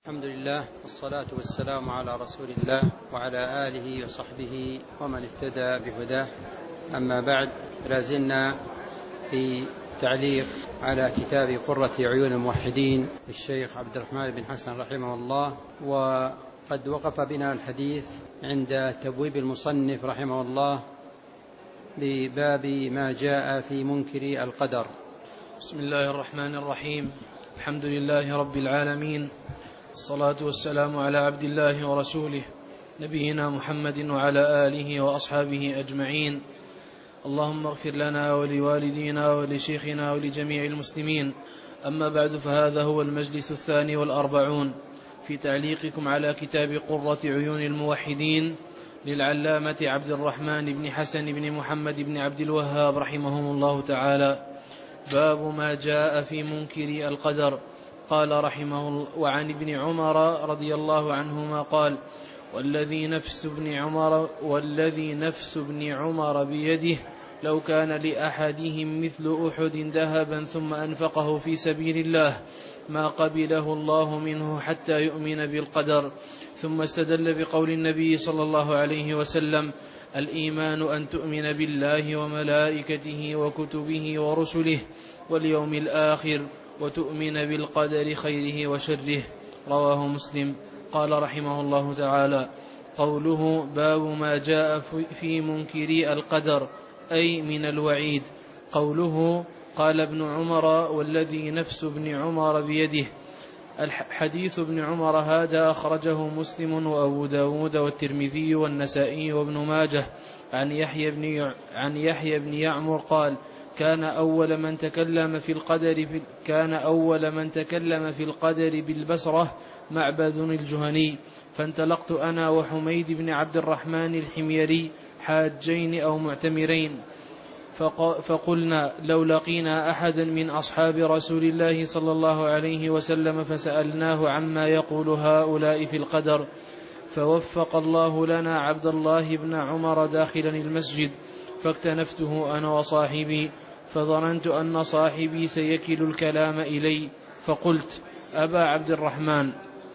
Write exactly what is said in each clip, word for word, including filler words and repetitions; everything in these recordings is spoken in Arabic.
الحمد لله والصلاة والسلام على رسول الله وعلى آله وصحبه ومن اهتدى بهداه. أما بعد، لازلنا في تعليق على كتاب قرة عيون الموحدين للشيخ عبد الرحمن بن حسن رحمه الله، وقد وقف بنا الحديث عند تبويب المصنف رحمه الله بباب ما جاء في منكر القدر. بسم الله الرحمن الرحيم. الحمد لله رب العالمين، الصلاة والسلام على عبد الله ورسوله نبينا محمد وعلى آله وأصحابه أجمعين. اللهم اغفر لنا ولوالدينا ولشيخنا ولجميع المسلمين. أما بعد، فهذا هو المجلس الثاني والأربعون في تعليقكم على كتاب قرة عيون الموحدين للعلامة عبد الرحمن بن حسن بن محمد بن عبد الوهاب رحمهم الله تعالى. باب ما جاء في منكر القدر. قال رحمه الله: وعن ابن عمر رضي الله عنهما قال: والذي نفس ابن عمر والذي نفس ابن عمر بيده لو كان لأحدهم مثل أحد ذهبا ثم أنفقه في سبيل الله ما قبله الله منه حتى يؤمن بالقدر. ثم استدل بقول النبي صلى الله عليه وسلم: الإيمان أن تؤمن بالله وملائكته وكتبه ورسله واليوم الآخر وتؤمن بالقدر خيره وشره. رواه مسلم. قال رحمه الله تعالى: قوله باب ما جاء في منكر القدر أي من الوعيد. قوله قال ابن عمر والذي نفس ابن عمر بيده، الحديث ابن عمر هذا أخرجه مسلم وأبو داود والترمذي والنسائي وابن ماجه عن يحيى بن عن يحيى بن يعمر قال: كان أول من تكلم في القدر في كان أول من تكلم في القدر بالبصرة معبد الجهني، فانطلقت أنا وحميد بن عبد الرحمن الحميري حاجين أو معتمرين، فقلنا لو لقينا أحدا من أصحاب رسول الله صلى الله عليه وسلم فسألناه عما يقول هؤلاء في القدر، فوفق الله لنا عبد الله بن عمر داخلا المسجد، فاكتنفته أنا وصاحبي، فظننت أن صاحبي سيكل الكلام إلي، فقلت: أبا عبد الرحمن،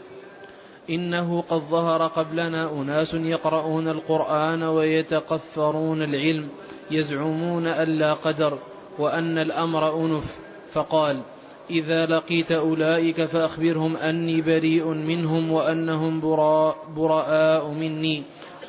إنه قد ظهر قبلنا أناس يقرؤون القرآن ويتقفرون العلم يزعمون أن لا قدر وأن الأمر أنف. فقال: إذا لقيت أولئك فأخبرهم أني بريء منهم وأنهم براء, براء مني،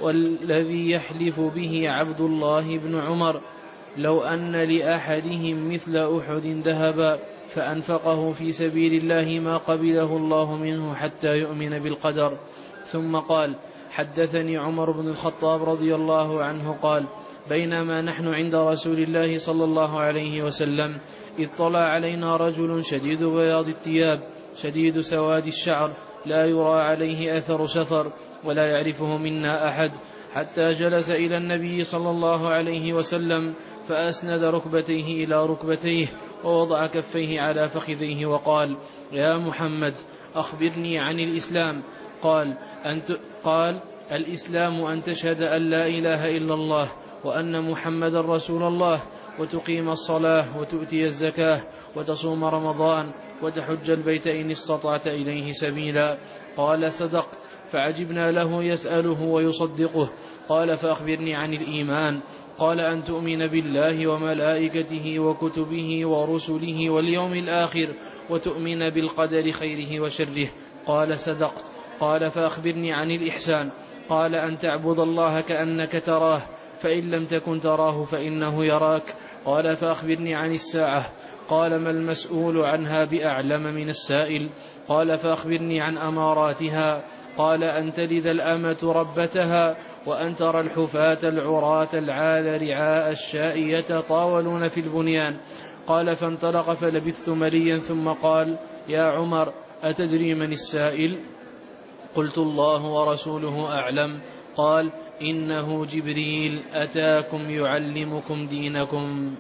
والذي يحلف به عبد الله بن عمر لو أن لأحدهم مثل أحد ذهبا فأنفقه في سبيل الله ما قبله الله منه حتى يؤمن بالقدر. ثم قال: حدثني عمر بن الخطاب رضي الله عنه قال: بينما نحن عند رسول الله صلى الله عليه وسلم إذ طلع علينا رجل شديد بياض الثياب شديد سواد الشعر لا يرى عليه أثر سفر ولا يعرفه منا أحد، حتى جلس إلى النبي صلى الله عليه وسلم فأسند ركبتيه إلى ركبتيه ووضع كفيه على فخذيه وقال: يا محمد، أخبرني عن الإسلام. قال: أنت قال: الإسلام أن تشهد أن لا إله إلا الله وأن محمد رسول الله، وتقيم الصلاة وتؤتي الزكاة وتصوم رمضان وتحج البيت إن استطعت إليه سبيلا. قال: صدقت. فعجبنا له يسأله ويصدقه. قال: فأخبرني عن الإيمان. قال: أن تؤمن بالله وملائكته وكتبه ورسله واليوم الآخر وتؤمن بالقدر خيره وشره. قال: صدقت. قال: فأخبرني عن الإحسان. قال: أن تعبد الله كأنك تراه، فإن لم تكن تراه فإنه يراك. قال: فأخبرني عن الساعة. قال: ما المسؤول عنها بأعلم من السائل. قال: فأخبرني عن أماراتها. قال: أن تلد الأمة ربتها، وأن ترى الحفاة العراة العال رعاء الشاء يتطاولون في البنيان. قال: فانطلق فلبثت مليا ثم قال: يا عمر، أتدري من السائل؟ قلت: الله ورسوله أعلم. قال: إنه جبريل أتاكم يعلمكم دينكم.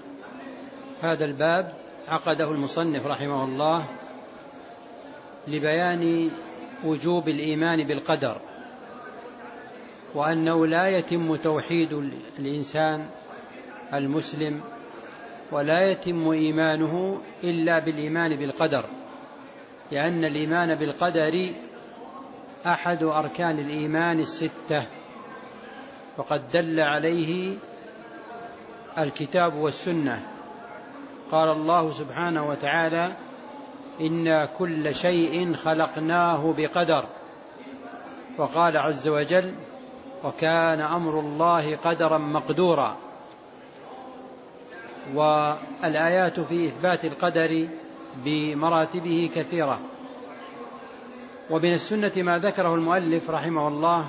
هذا الباب عقده المصنف رحمه الله لبيان وجوب الإيمان بالقدر، وأنه لا يتم توحيد الإنسان المسلم ولا يتم إيمانه إلا بالإيمان بالقدر، لأن الإيمان بالقدر أحد أركان الإيمان الستة، وقد دل عليه الكتاب والسنة. قال الله سبحانه وتعالى: إنا كل شيء خلقناه بقدر. وقال عز وجل: وكان أمر الله قدرا مقدورا. والآيات في إثبات القدر بمراتبه كثيرة. ومن السنة ما ذكره المؤلف رحمه الله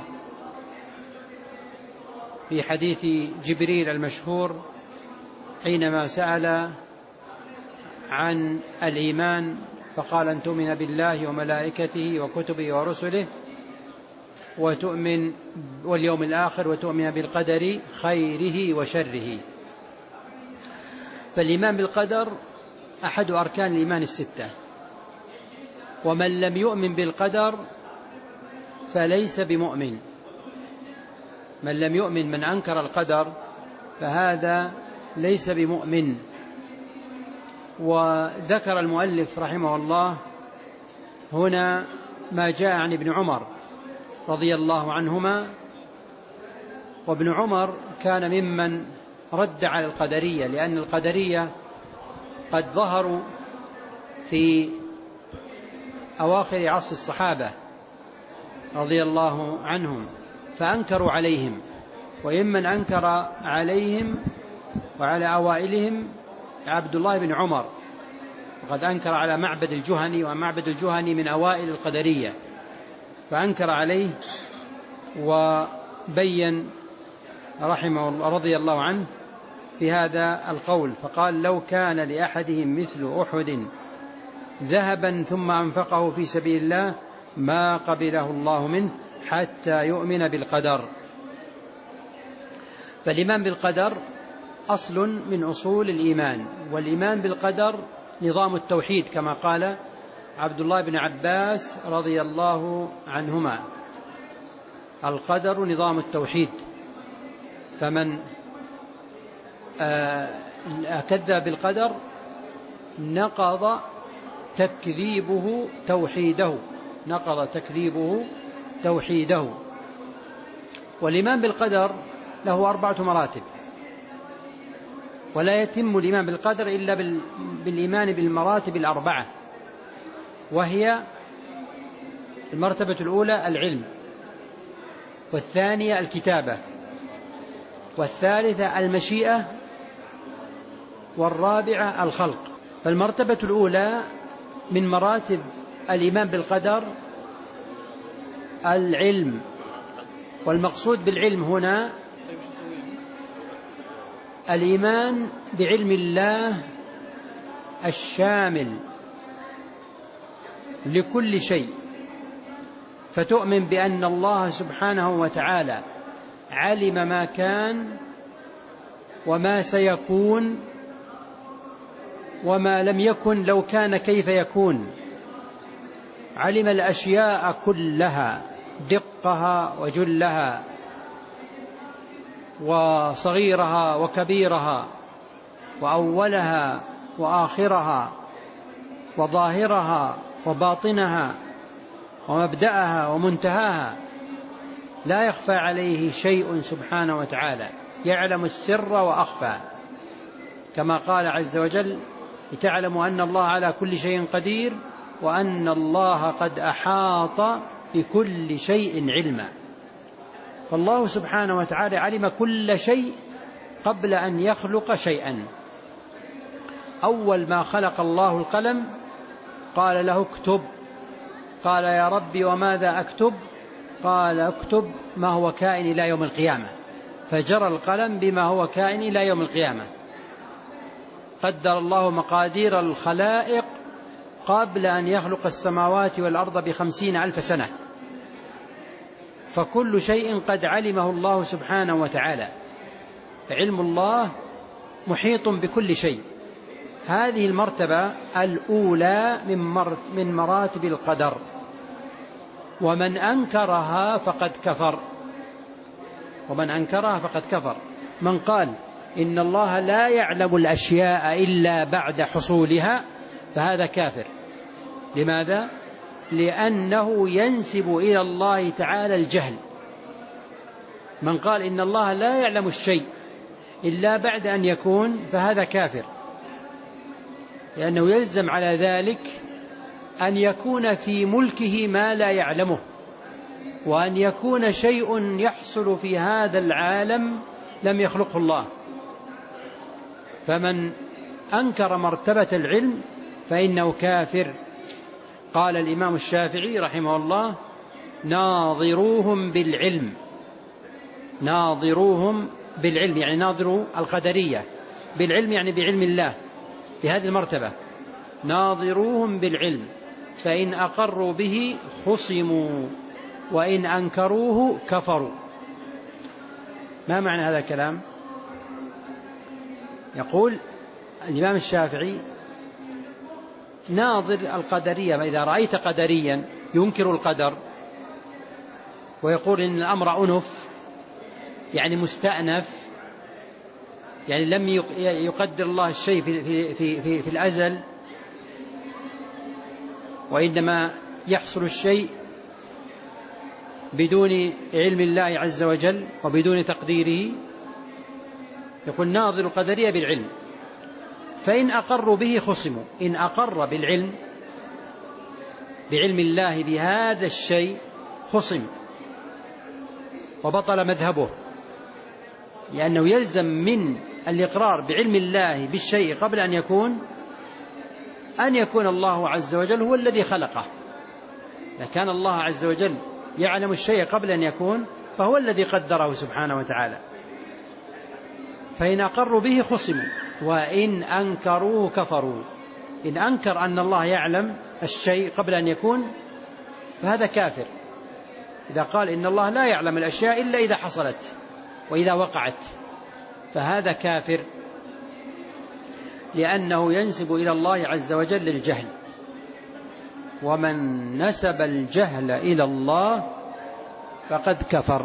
في حديث جبريل المشهور حينما سأل عن الإيمان فقال: أن تؤمن بالله وملائكته وكتبه ورسله وتؤمن واليوم الآخر وتؤمن بالقدر خيره وشره. فالإيمان بالقدر أحد أركان الإيمان الستة، ومن لم يؤمن بالقدر فليس بمؤمن. من لم يؤمن، من أنكر القدر، فهذا ليس بمؤمن. وذكر المؤلف رحمه الله هنا ما جاء عن ابن عمر رضي الله عنهما. وابن عمر كان ممن رد على القدرية، لأن القدرية قد ظهروا في أواخر عصر الصحابة رضي الله عنهم، فأنكروا عليهم. وممن أنكر عليهم وعلى أوائلهم عبد الله بن عمر، وقد أنكر على معبد الجهني، ومعبد الجهني من أوائل القدرية، فأنكر عليه وبين رحمه الله رضي الله عنه في هذا القول، فقال: لو كان لأحدهم مثل أحد ذهبا ثم أنفقه في سبيل الله ما قبله الله منه حتى يؤمن بالقدر. فالإيمان بالقدر أصل من أصول الإيمان، والإيمان بالقدر نظام التوحيد، كما قال عبد الله بن عباس رضي الله عنهما: القدر نظام التوحيد، فمن كذب بالقدر نقض تكذيبه توحيده نقض تكذيبه توحيده. والإيمان بالقدر له أربعة مراتب، ولا يتم الإيمان بالقدر إلا بالإيمان بالمراتب الأربعة، وهي: المرتبة الأولى العلم، والثانية الكتابة، والثالثة المشيئة، والرابعة الخلق. فالمرتبة الأولى من مراتب الإيمان بالقدر العلم، والمقصود بالعلم هنا الإيمان بعلم الله الشامل لكل شيء، فتؤمن بأن الله سبحانه وتعالى علم ما كان وما سيكون وما لم يكن لو كان كيف يكون. علم الأشياء كلها، دقها وجلها وصغيرها وكبيرها وأولها وآخرها وظاهرها وباطنها ومبدأها ومنتهاها، لا يخفى عليه شيء سبحانه وتعالى، يعلم السر وأخفى، كما قال عز وجل: لتعلموا أن الله على كل شيء قدير وأن الله قد أحاط بكل شيء علما. فالله سبحانه وتعالى علم كل شيء قبل أن يخلق شيئا. أول ما خلق الله القلم قال له: اكتب. قال: يا ربي وماذا أكتب؟ قال: اكتب ما هو كائن إلى يوم القيامة. فجرى القلم بما هو كائن إلى يوم القيامة. قدر الله مقادير الخلائق قبل أن يخلق السماوات والأرض بخمسين ألف سنة، فكل شيء قد علمه الله سبحانه وتعالى. علم الله محيط بكل شيء. هذه المرتبة الأولى من مراتب القدر، ومن أنكرها فقد كفر ومن أنكرها فقد كفر. من قال إن الله لا يعلم الأشياء إلا بعد حصولها فهذا كافر. لماذا؟ لأنه ينسب إلى الله تعالى الجهل. من قال إن الله لا يعلم الشيء إلا بعد أن يكون فهذا كافر، لأنه يلزم على ذلك أن يكون في ملكه ما لا يعلمه، وأن يكون شيء يحصل في هذا العالم لم يخلقه الله. فمن أنكر مرتبة العلم فإنه كافر. قال الإمام الشافعي رحمه الله: ناظروهم بالعلم. ناظروهم بالعلم يعني ناظروا القدرية، بالعلم يعني بعلم الله، بهذه المرتبة. ناظروهم بالعلم فإن أقروا به خصموا وإن أنكروه كفروا. ما معنى هذا الكلام؟ يقول الإمام الشافعي: ناظر القدرية، إذا رأيت قدريا ينكر القدر ويقول إن الأمر أنف يعني مستأنف، يعني لم يقدر الله الشيء في, في, في, في, في الأزل، وإنما يحصل الشيء بدون علم الله عز وجل وبدون تقديره. يقول: ناظر القدرية بالعلم فإن أقروا به خصموا. إن أقر بالعلم بعلم الله بهذا الشيء خصم وبطل مذهبه، لأنه يلزم من الإقرار بعلم الله بالشيء قبل أن يكون أن يكون الله عز وجل هو الذي خلقه. إذا كان الله عز وجل يعلم الشيء قبل أن يكون فهو الذي قدره سبحانه وتعالى. فإن أقروا به خصموا وإن أنكروه كفروا. إن أنكر أن الله يعلم الشيء قبل أن يكون فهذا كافر. إذا قال إن الله لا يعلم الأشياء إلا إذا حصلت وإذا وقعت فهذا كافر، لأنه ينسب إلى الله عز وجل الجهل. ومن نسب الجهل إلى الله فقد كفر.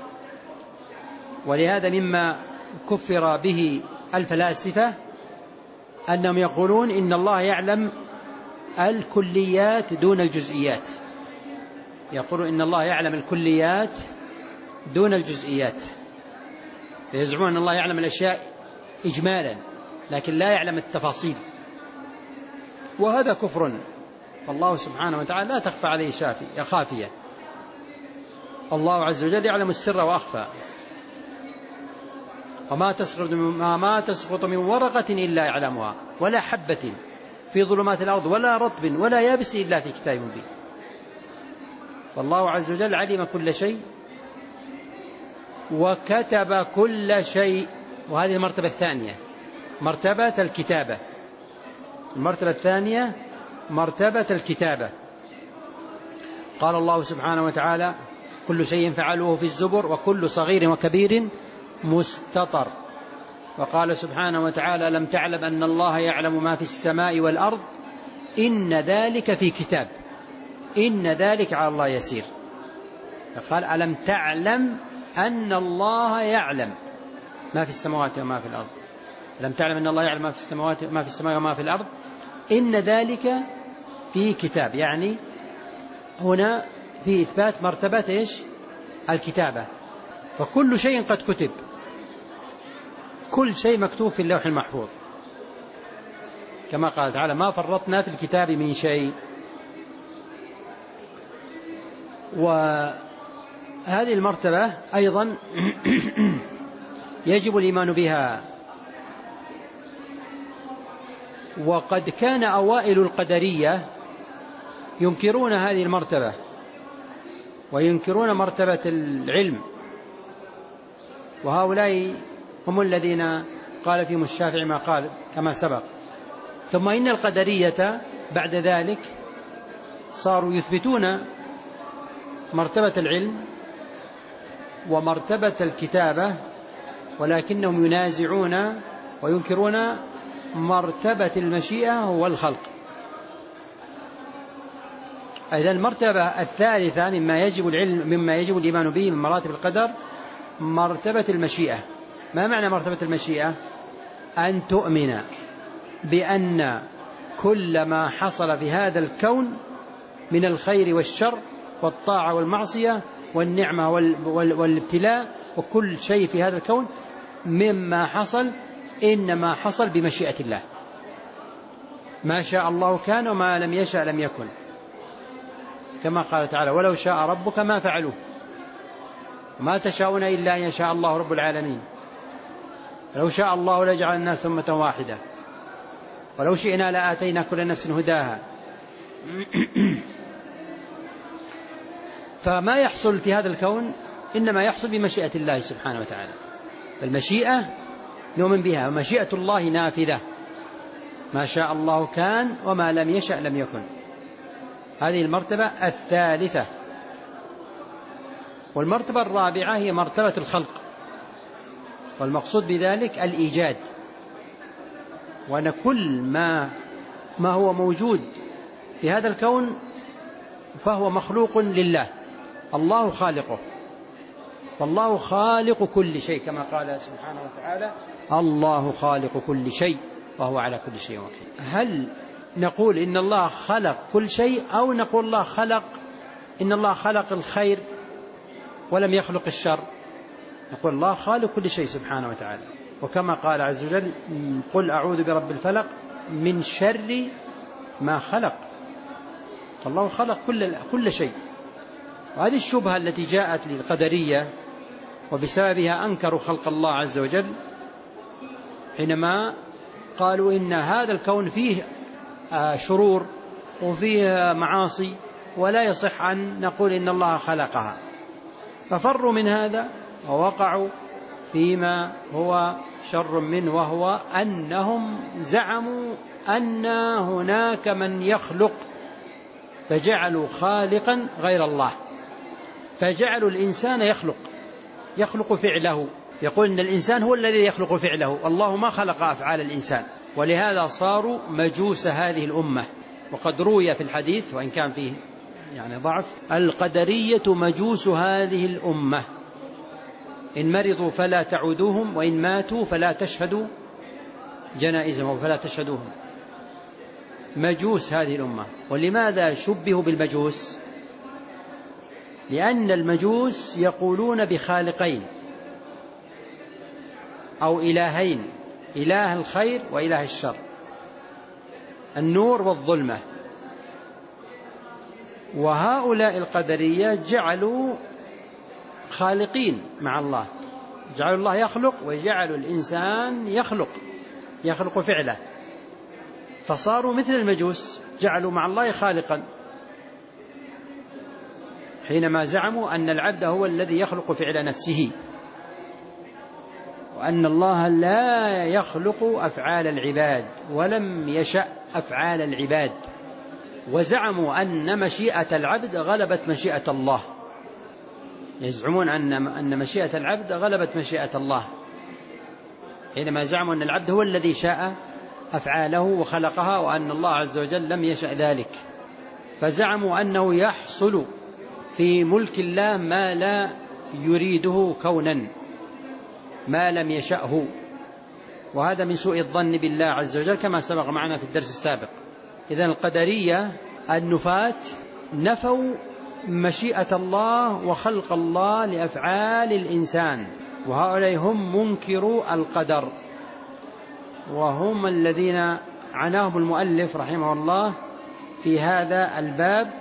ولهذا مما كفر به الفلاسفة أنهم يقولون إن الله يعلم الكليات دون الجزئيات. يقولون إن الله يعلم الكليات دون الجزئيات، فيزعمون أن الله يعلم الأشياء إجمالا لكن لا يعلم التفاصيل، وهذا كفر. الله سبحانه وتعالى لا تخفى عليه خافية. الله عز وجل يعلم السر وأخفى. وما تسقط ما تسقط من ورقة إلا يعلمها ولا حبة في ظلمات الأرض ولا رطب ولا يابس إلا في كتاب مبين. فالله عز وجل علم كل شيء وكتب كل شيء. وهذه المرتبة الثانية، مرتبة الكتابة. المرتبة الثانية مرتبة الكتابة. قال الله سبحانه وتعالى: كل شيء فعلوه في الزبر وكل صغير وكبير مستطر. وقال سبحانه وتعالى: لم تعلم أن الله يعلم ما في السماء والأرض إن ذلك في كتاب إن ذلك على الله يسير. فقال: ألم تعلم أن الله يعلم ما في السماوات وما في الأرض. لم تعلم أن الله يعلم ما في السماوات ما في السماء وما في الأرض إن ذلك في كتاب. يعني هنا في إثبات مرتبة إيش؟ الكتابة. فكل شيء قد كتب، كل شيء مكتوب في اللوح المحفوظ، كما قال تعالى: ما فرطنا في الكتاب من شيء. وهذه المرتبة أيضا يجب الإيمان بها. وقد كان أوائل القدرية ينكرون هذه المرتبة وينكرون مرتبة العلم، وهؤلاء هم الذين قال فيهم الشافعي ما قال كما سبق. ثم إن القدرية بعد ذلك صاروا يثبتون مرتبة العلم ومرتبة الكتابة، ولكنهم ينازعون وينكرون مرتبة المشيئة والخلق. إذن المرتبة الثالثة مما يجب العلم مما يجب الإيمان به من مراتب القدر مرتبة المشيئة. ما معنى مرتبة المشيئة؟ أن تؤمن بأن كل ما حصل في هذا الكون من الخير والشر والطاعة والمعصية والنعمة والابتلاء وكل شيء في هذا الكون مما حصل إنما حصل بمشيئة الله. ما شاء الله كان وما لم يشأ لم يكن، كما قال تعالى ولو شاء ربك ما فعلوه ما تشاءون إلا أن يشاء الله رب العالمين. لو شاء الله لجعل الناس أمة واحدة ولو شئنا لآتينا كل نفس هداها. فما يحصل في هذا الكون إنما يحصل بمشيئة الله سبحانه وتعالى. المشيئة نؤمن بها، ومشيئة الله نافذة، ما شاء الله كان وما لم يشأ لم يكن. هذه المرتبة الثالثة. والمرتبة الرابعة هي مرتبة الخلق، والمقصود بذلك الإيجاد، وأن كل ما ما هو موجود في هذا الكون فهو مخلوق لله، الله خالقه، فالله خالق كل شيء كما قال سبحانه وتعالى الله خالق كل شيء وهو على كل شيء وكيل. هل نقول إن الله خلق كل شيء أو نقول الله خلق إن الله خلق الخير ولم يخلق الشر؟ نقول الله خالق كل شيء سبحانه وتعالى، وكما قال عز وجل قل أعوذ برب الفلق من شر ما خلق، فالله خلق كل, كل شيء. وهذه الشبهة التي جاءت للقدرية وبسببها أنكروا خلق الله عز وجل حينما قالوا إن هذا الكون فيه شرور وفيه معاصي ولا يصح أن نقول إن الله خلقها، ففروا من هذا ووقعوا فيما هو شر منه، وهو أنهم زعموا أن هناك من يخلق فجعلوا خالقا غير الله، فجعلوا الإنسان يخلق يخلق فعله، يقول إن الإنسان هو الذي يخلق فعله، الله ما خلق أفعال الإنسان. ولهذا صاروا مجوس هذه الأمة. وقد روي في الحديث وإن كان فيه يعني ضعف القدرية مجوس هذه الأمة، إن مرضوا فلا تعودوهم وإن ماتوا فلا تشهدوا جنائزهم فلا تشهدوهم. مجوس هذه الأمة. ولماذا شبهوا بالمجوس؟ لأن المجوس يقولون بخالقين أو إلهين، إله الخير وإله الشر، النور والظلمة. وهؤلاء القدرية جعلوا خالقين مع الله، جعلوا الله يخلق وجعلوا الإنسان يخلق يخلق فعله، فصاروا مثل المجوس، جعلوا مع الله خالقا حينما زعموا أن العبد هو الذي يخلق فعل نفسه، وأن الله لا يخلق أفعال العباد ولم يشأ أفعال العباد، وزعموا أن مشيئة العبد غلبت مشيئة الله، يزعمون أن أن مشيئة العبد غلبت مشيئة الله حينما زعموا أن العبد هو الذي شاء أفعاله وخلقها، وأن الله عز وجل لم يشأ ذلك. فزعموا أنه يحصل في ملك الله ما لا يريده كونا، ما لم يشأه، وهذا من سوء الظن بالله عز وجل كما سبق معنا في الدرس السابق. إذن القدرية النفاة نفوا مشيئة الله وخلق الله لأفعال الإنسان، وهؤلاء هم منكروا القدر، وهم الذين عناهم المؤلف رحمه الله في هذا الباب،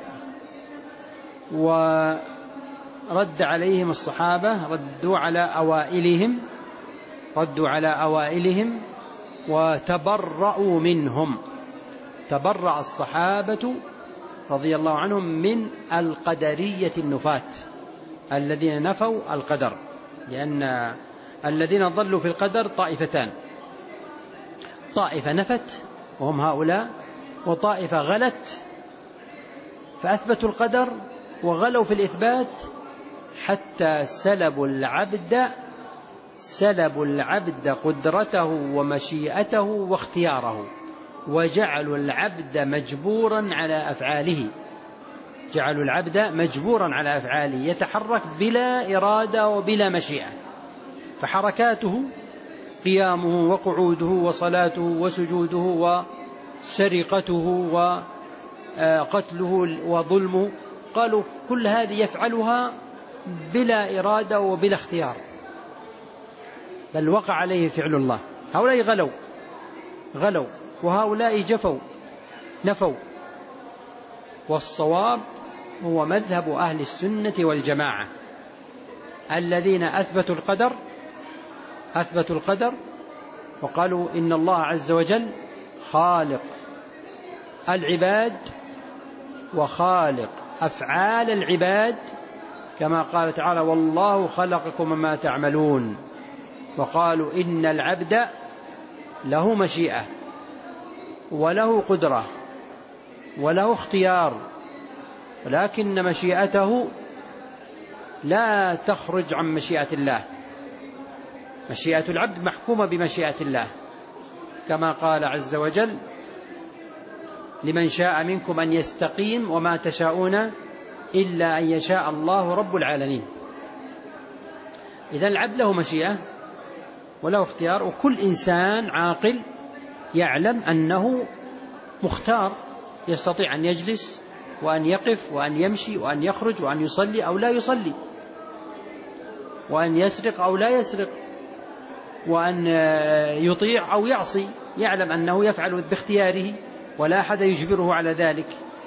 ورد عليهم الصحابة، ردوا على أوائلهم ردوا على أوائلهم وتبرأوا منهم. تبرأ الصحابة رضي الله عنهم من القدرية النفاة الذين نفوا القدر، لأن الذين ضلوا في القدر طائفتان، طائفة نفت وهم هؤلاء، وطائفة غلت فأثبتوا القدر وغلوا في الإثبات حتى سلبوا العبد سلبوا العبد قدرته ومشيئته واختياره، وجعلوا العبد مجبورا على أفعاله جعلوا العبد مجبورا على أفعاله يتحرك بلا إرادة وبلا مشيئة، فحركاته قيامه وقعوده وصلاته وسجوده وسرقته قتله وظلمه، قالوا كل هذه يفعلها بلا إرادة وبلا اختيار، بل وقع عليه فعل الله. هؤلاء غلوا غلوا وهؤلاء جفوا نفوا. والصواب هو مذهب أهل السنة والجماعة الذين أثبتوا القدر أثبتوا القدر وقالوا إن الله عز وجل خالق العباد وخالق أفعال العباد، كما قال تعالى والله خلقكم وما تعملون. وقالوا إن العبد له مشيئة وله قدرة وله اختيار، ولكن مشيئته لا تخرج عن مشيئة الله. مشيئة العبد محكومة بمشيئة الله، كما قال عز وجل لمن شاء منكم أن يستقيم وما تشاءون إلا أن يشاء الله رب العالمين. إذن العبد له مشيئة وله اختيار، وكل إنسان عاقل يعلم أنه مختار، يستطيع أن يجلس وأن يقف وأن يمشي وأن يخرج وأن يصلي أو لا يصلي، وأن يسرق أو لا يسرق، وأن يطيع أو يعصي، يعلم أنه يفعل باختياره ولا أحد يجبره على ذلك.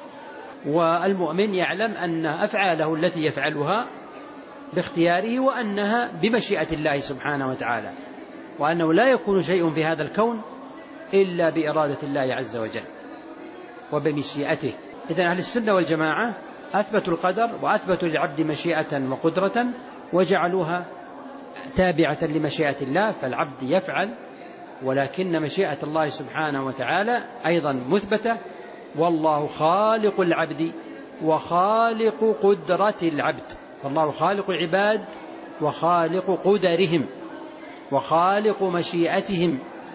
والمؤمن يعلم أن أفعاله التي يفعلها باختياره وأنها بمشيئة الله سبحانه وتعالى، وأنه لا يكون شيء في هذا الكون إلا بإرادة الله عز وجل وبمشيئته. إذن أهل السنة والجماعة أثبتوا القدر وأثبتوا للعبد مشيئة وقدرة وجعلوها تابعة لمشيئة الله، فالعبد يفعل ولكن مشيئة الله سبحانه وتعالى أيضا مثبتة. والله خالق العبد وخالق قدرة العبد، فالله خالق العباد وخالق قدرهم وخالق مشيئتهم.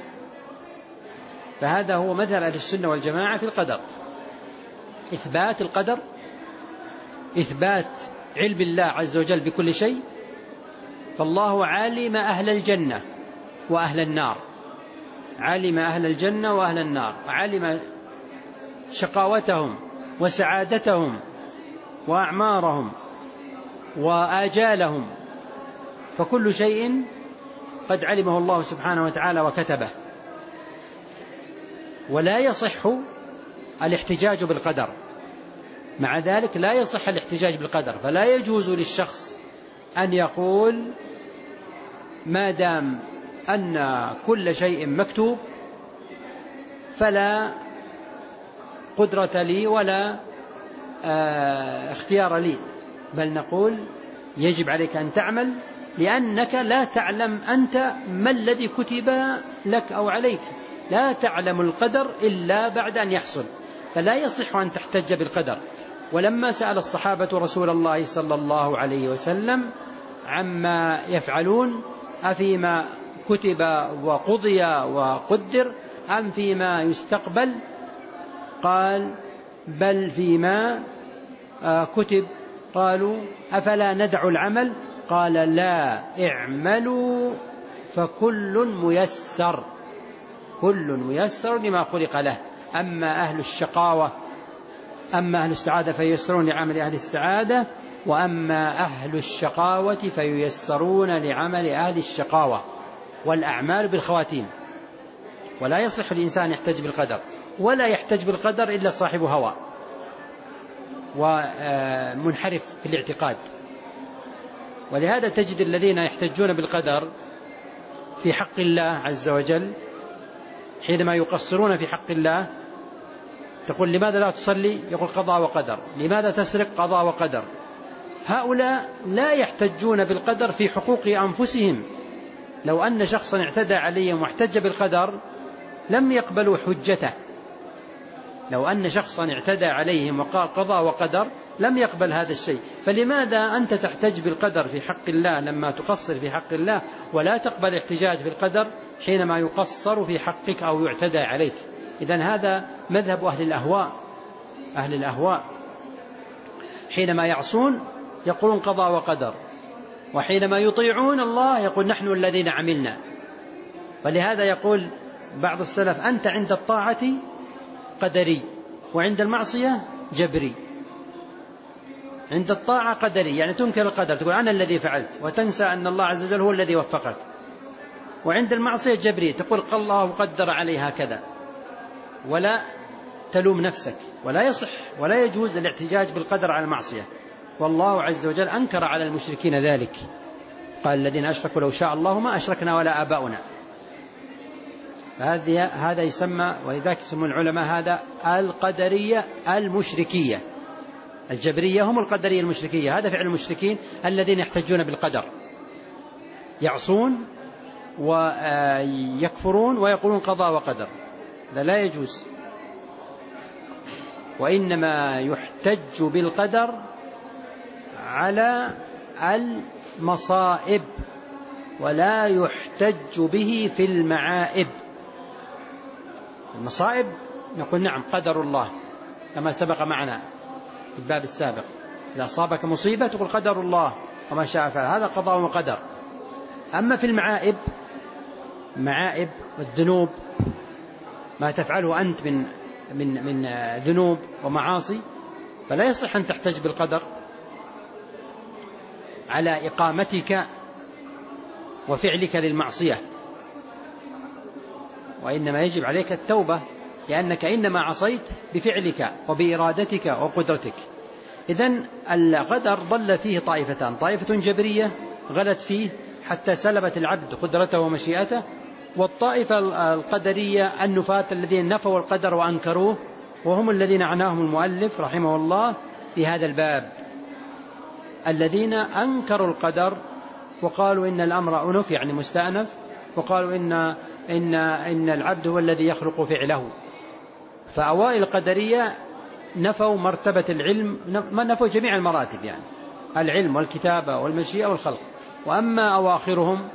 فهذا هو مذهب أهل السنة والجماعة في القدر، إثبات القدر، إثبات علم الله عز وجل بكل شيء. فالله علم أهل الجنة وأهل النار، علم أهل الجنة وأهل النار، علم شقاوتهم وسعادتهم وأعمارهم وآجالهم، فكل شيء قد علمه الله سبحانه وتعالى وكتبه. ولا يصح الاحتجاج بالقدر، مع ذلك لا يصح الاحتجاج بالقدر، فلا يجوز للشخص أن يقول ما دام أن كل شيء مكتوب فلا قدرة لي ولا آه اختيار لي، بل نقول يجب عليك أن تعمل، لأنك لا تعلم أنت ما الذي كتب لك أو عليك، لا تعلم القدر إلا بعد أن يحصل، فلا يصح أن تحتج بالقدر. ولما سأل الصحابة رسول الله صلى الله عليه وسلم عما يفعلون أفيما كتب وقضي وقدر أم فيما يستقبل، قال بل فيما كتب. قالوا أفلا ندع العمل؟ قال لا، اعملوا فكل ميسر، كل ميسر لما خلق له. أما أهل الشقاوة أما أهل السعادة فييسرون لعمل أهل السعادة، وأما أهل الشقاوة فييسرون لعمل أهل الشقاوة، والأعمال بالخواتيم. ولا يصح الإنسان يحتج بالقدر، ولا يحتج بالقدر إلا صاحب هوى ومنحرف في الاعتقاد. ولهذا تجد الذين يحتجون بالقدر في حق الله عز وجل حينما يقصرون في حق الله، تقول لماذا لا تصلي؟ يقول قضاء وقدر. لماذا تسرق؟ قضاء وقدر. هؤلاء لا يحتجون بالقدر في حقوق أنفسهم. لو أن شخصا اعتدى عليهم واحتج بالقدر لم يقبلوا حجته. لو أن شخصا اعتدى عليهم وقال قضاء وقدر لم يقبل هذا الشيء. فلماذا أنت تحتج بالقدر في حق الله لما تقصر في حق الله، ولا تقبل احتجاج بالقدر حينما يقصر في حقك أو يعتدى عليك؟ إذن هذا مذهب أهل الأهواء. أهل الأهواء حينما يعصون يقولون قضاء وقدر، وحينما يطيعون الله يقول نحن الذين عملنا. ولهذا يقول بعض السلف أنت عند الطاعة قدري وعند المعصية جبري. عند الطاعة قدري، يعني تنكر القدر، تقول أنا الذي فعلت، وتنسى أن الله عز وجل هو الذي وفقك. وعند المعصية جبري، تقول الله قدر عليها كذا، ولا تلوم نفسك، ولا يصح ولا يجوز الاحتجاج بالقدر على المعصية. والله عز وجل أنكر على المشركين ذلك، قال الذين أشركوا لو شاء الله ما أشركنا ولا آباؤنا. هذا يسمى، ولذلك يسمون العلماء هذا القدرية المشركية. الجبرية هم القدرية المشركية، هذا فعل المشركين الذين يحتجون بالقدر، يعصون ويكفرون ويقولون قضاء وقدر، هذا لا يجوز. وإنما يحتج بالقدر على المصائب، ولا يحتج به في المعائب. المصائب نقول نعم قدر الله كما سبق معنا في الباب السابق، إذا أصابك مصيبة تقول قدر الله وما شاء فعل، هذا قضاء وقدر. أما في المعائب، معائب والذنوب، ما تفعله أنت من من من ذنوب ومعاصي، فلا يصح أن تحتج بالقدر على إقامتك وفعلك للمعصية، وإنما يجب عليك التوبة، لأنك إنما عصيت بفعلك وبإرادتك وقدرتك. إذن القدر ضل فيه طائفتان، طائفة جبرية غلت فيه حتى سلبت العبد قدرته ومشيئته، والطائفة القدرية النفاة الذين نفوا القدر وأنكروه، وهم الذين عناهم المؤلف رحمه الله في هذا الباب، الذين أنكروا القدر وقالوا إن الأمر أنف يعني مستأنف، وقالوا إن, إن, إن العبد هو الذي يخلق فعله. فأوائل القدرية نفوا مرتبة العلم، ما نفوا جميع المراتب، يعني العلم والكتابة والمشيئة والخلق. وأما أواخرهم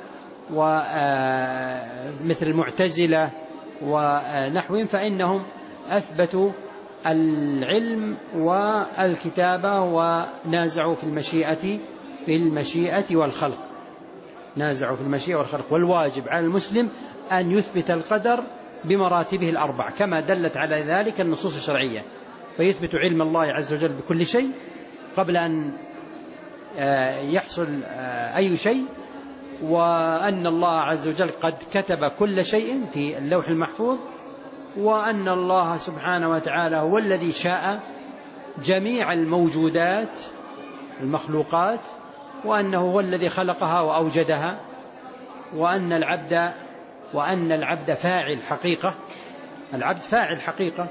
ومثل المعتزلة ونحوهم فإنهم أثبتوا العلم والكتابة ونازعوا في المشيئة في المشيئة والخلق، نازعوا في المشيئة والخلق. والواجب على المسلم أن يثبت القدر بمراتبه الأربع كما دلت على ذلك النصوص الشرعية، فيثبت علم الله عز وجل بكل شيء قبل أن يحصل أي شيء، وأن الله عز وجل قد كتب كل شيء في اللوح المحفوظ، وأن الله سبحانه وتعالى هو الذي شاء جميع الموجودات المخلوقات، وأنه هو الذي خلقها وأوجدها، وأن العبد وأن العبد فاعل حقيقة، العبد فاعل حقيقة،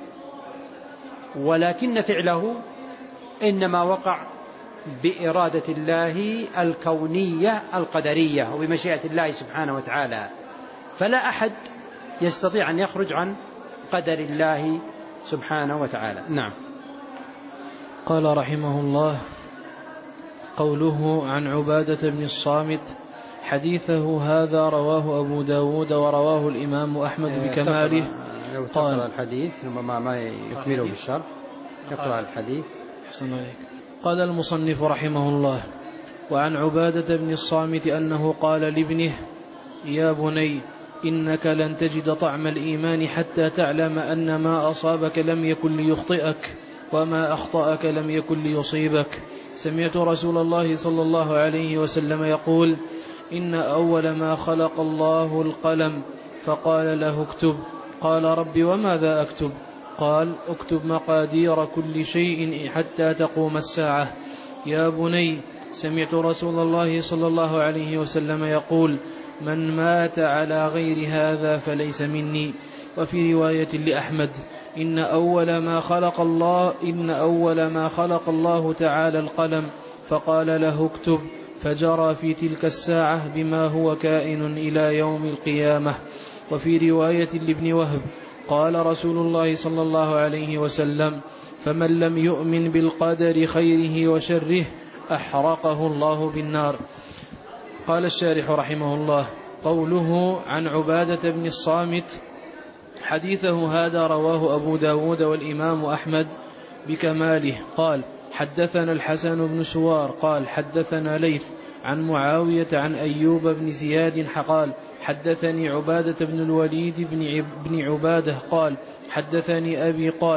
ولكن فعله إنما وقع بإرادة الله الكونية القدرية وبمشيئة الله سبحانه وتعالى، فلا أحد يستطيع أن يخرج عن قدر الله سبحانه وتعالى. نعم. قال رحمه الله: قوله عن عبادة بن الصامت حديثه هذا رواه أبو داود ورواه الإمام أحمد بكماله. لو تقرأ الحديث ثم ما يكمله بالشرح يقرأ الحديث. حسن عليك. قال المصنف رحمه الله: وعن عبادة بن الصامت أنه قال لابنه: يا بني إنك لن تجد طعم الإيمان حتى تعلم أن ما أصابك لم يكن ليخطئك وما أخطأك لم يكن ليصيبك. سمعت رسول الله صلى الله عليه وسلم يقول: إن أول ما خلق الله القلم فقال له اكتب. قال: رب وماذا أكتب؟ قال: اكتب مقادير كل شيء حتى تقوم الساعة. يا بني سمعت رسول الله صلى الله عليه وسلم يقول: من مات على غير هذا فليس مني. وفي رواية لأحمد: إن أول ما خلق الله إن أول ما خلق الله تعالى القلم فقال له اكتب، فجرى في تلك الساعة بما هو كائن إلى يوم القيامة. وفي رواية لابن وهب: قال رسول الله صلى الله عليه وسلم: فمن لم يؤمن بالقدر خيره وشره أحرقه الله بالنار. قال الشارح رحمه الله: قوله عن عبادة بن الصامت حديثه هذا رواه أبو داود والإمام أحمد بكماله. قال: حدثنا الحسن بن سوار قال: حدثنا ليث عن معاوية عن أيوب بن زياد قال: حدثني عبادة بن الوليد بن عبادة قال: حدثني أبي قال: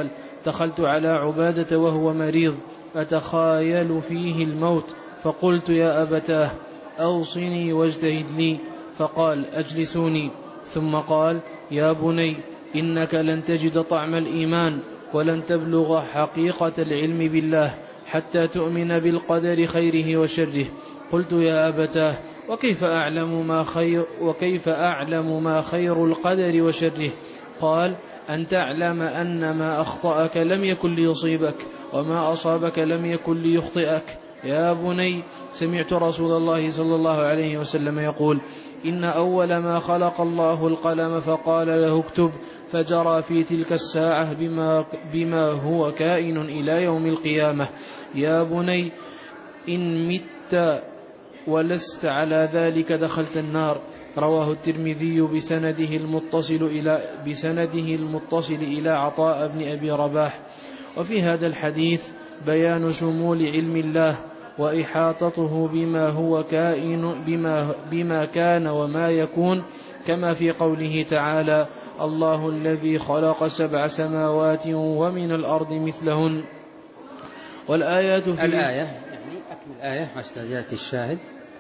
دخلت على عبادة وهو مريض أتخايل فيه الموت، فقلت يا أبتاه أوصني واجتهد لي، فقال أجلسوني، ثم قال يا بني إنك لن تجد طعم الإيمان ولن تبلغ حقيقة العلم بالله حتى تؤمن بالقدر خيره وشره. قلت يا أبتاه وكيف أعلم ما خير, وكيف أعلم ما خير القدر وشره؟ قال أن تعلم أن ما أخطأك لم يكن ليصيبك وما أصابك لم يكن ليخطئك. يا بني سمعت رسول الله صلى الله عليه وسلم يقول إن أول ما خلق الله القلم فقال له اكتب، فجرى في تلك الساعة بما, بما هو كائن إلى يوم القيامة. يا بني إن مت ولست على ذلك دخلت النار. رواه الترمذي بسنده المتصل إلى, بسنده المتصل إلى عطاء بن أبي رباح. وفي هذا الحديث بيان شمول علم الله وإحاطته بما هو كائن بما, بما كان وما يكون، كما في قوله تعالى الله الذي خلق سبع سماوات ومن الأرض مثلهن. والآيات في الآية يعني أكمل الآية حتى الشاهد.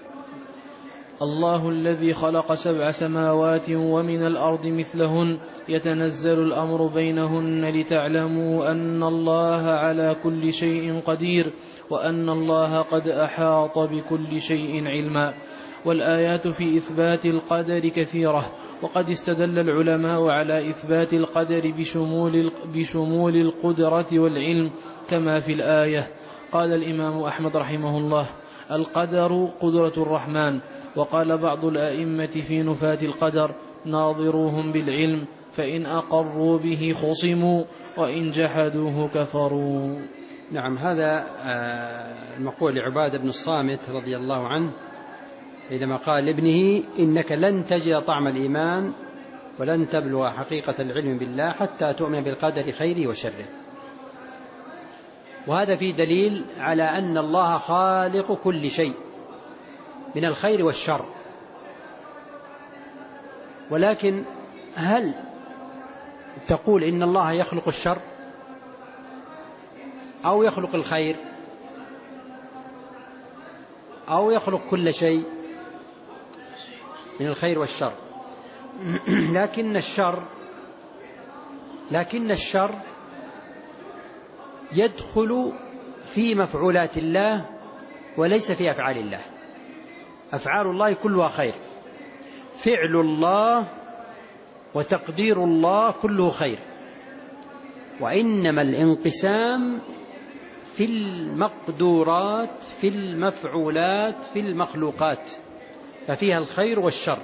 الله الذي خلق سبع سماوات ومن الأرض مثلهن يتنزل الأمر بينهن لتعلموا أن الله على كل شيء قدير وأن الله قد أحاط بكل شيء علما. والآيات في إثبات القدر كثيرة، وقد استدل العلماء على إثبات القدر بشمول, بشمول القدرة والعلم كما في الآية. قال الإمام أحمد رحمه الله القدر قدرة الرحمن. وقال بعض الأئمة في نفاة القدر ناظروهم بالعلم فإن أقروا به خصموا وإن جحدوه كفروا. نعم، هذا المقول لعبادة بن الصامت رضي الله عنه عندما قال لابنه إنك لن تجد طعم الإيمان ولن تبلغ حقيقة العلم بالله حتى تؤمن بالقدر خيره وشره. وهذا فيه دليل على أن الله خالق كل شيء من الخير والشر. ولكن هل تقول إن الله يخلق الشر أو يخلق الخير أو يخلق كل شيء من الخير والشر؟ لكن الشر لكن الشر يدخل في مفعولات الله وليس في أفعال الله. أفعال الله كلها خير، فعل الله وتقدير الله كله خير، وإنما الانقسام في المقدورات في المفعولات في المخلوقات، ففيها الخير والشر.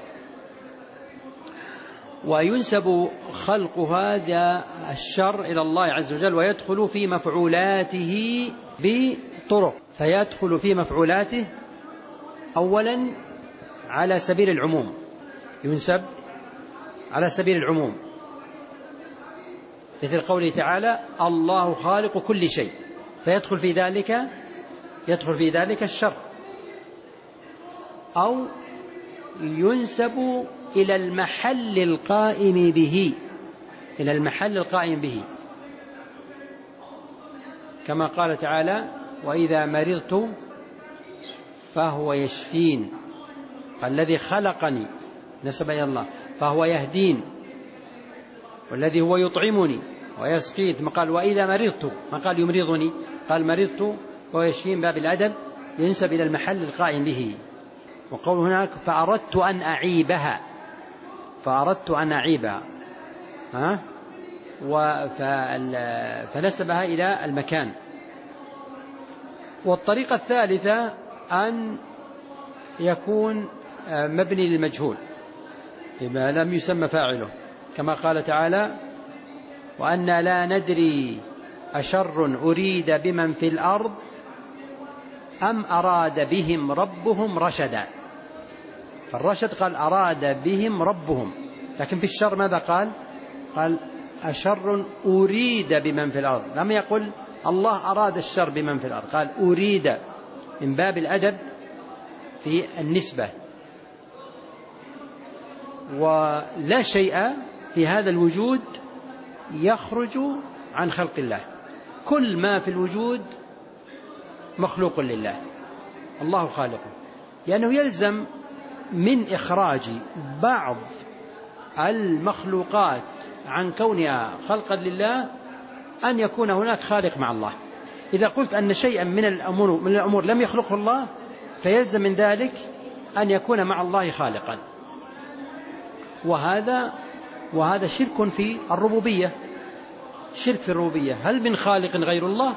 وينسب خلق هذا الشر إلى الله عز وجل ويدخل في مفعولاته بطرق، فيدخل في مفعولاته أولا على سبيل العموم، ينسب على سبيل العموم مثل قوله تعالى الله خالق كل شيء، فيدخل في ذلك يدخل في ذلك الشر. أو ينسب إلى المحل القائم به إلى المحل القائم به كما قال تعالى وإذا مرضت فهو يشفين، الذي خلقني نسب إلى الله، فهو يهدين، والذي هو يطعمني ويسقين. ثم قال وإذا مرضت، ما قال يمرضني، قال مرضت وهو يشفين، باب الأدب ينسب إلى المحل القائم به. وقول هناك فأردت أن أعيبها فأردت أن أعيبها ها؟ فنسبها إلى المكان. والطريقة الثالثة أن يكون مبني للمجهول بما لم يسمى فاعله، كما قال تعالى وأن لا ندري أشر أريد بمن في الأرض أم أراد بهم ربهم رشدا. فالرشد قال أراد بهم ربهم، لكن في الشر ماذا قال؟ قال أشر أريد بمن في الأرض، لم يقل الله أراد الشر بمن في الأرض، قال أريد، من باب الأدب في النسبة. ولا شيء في هذا الوجود يخرج عن خلق الله. كل ما في الوجود مخلوق لله، الله خالقه، لأنه يلزم من إخراج بعض المخلوقات عن كونها خلقا لله أن يكون هناك خالق مع الله. إذا قلت أن شيئا من الأمور, من الأمور لم يخلقه الله فيلزم من ذلك أن يكون مع الله خالقا، وهذا وهذا شرك في الربوبية، شرك في الربوبية. هل من خالق غير الله؟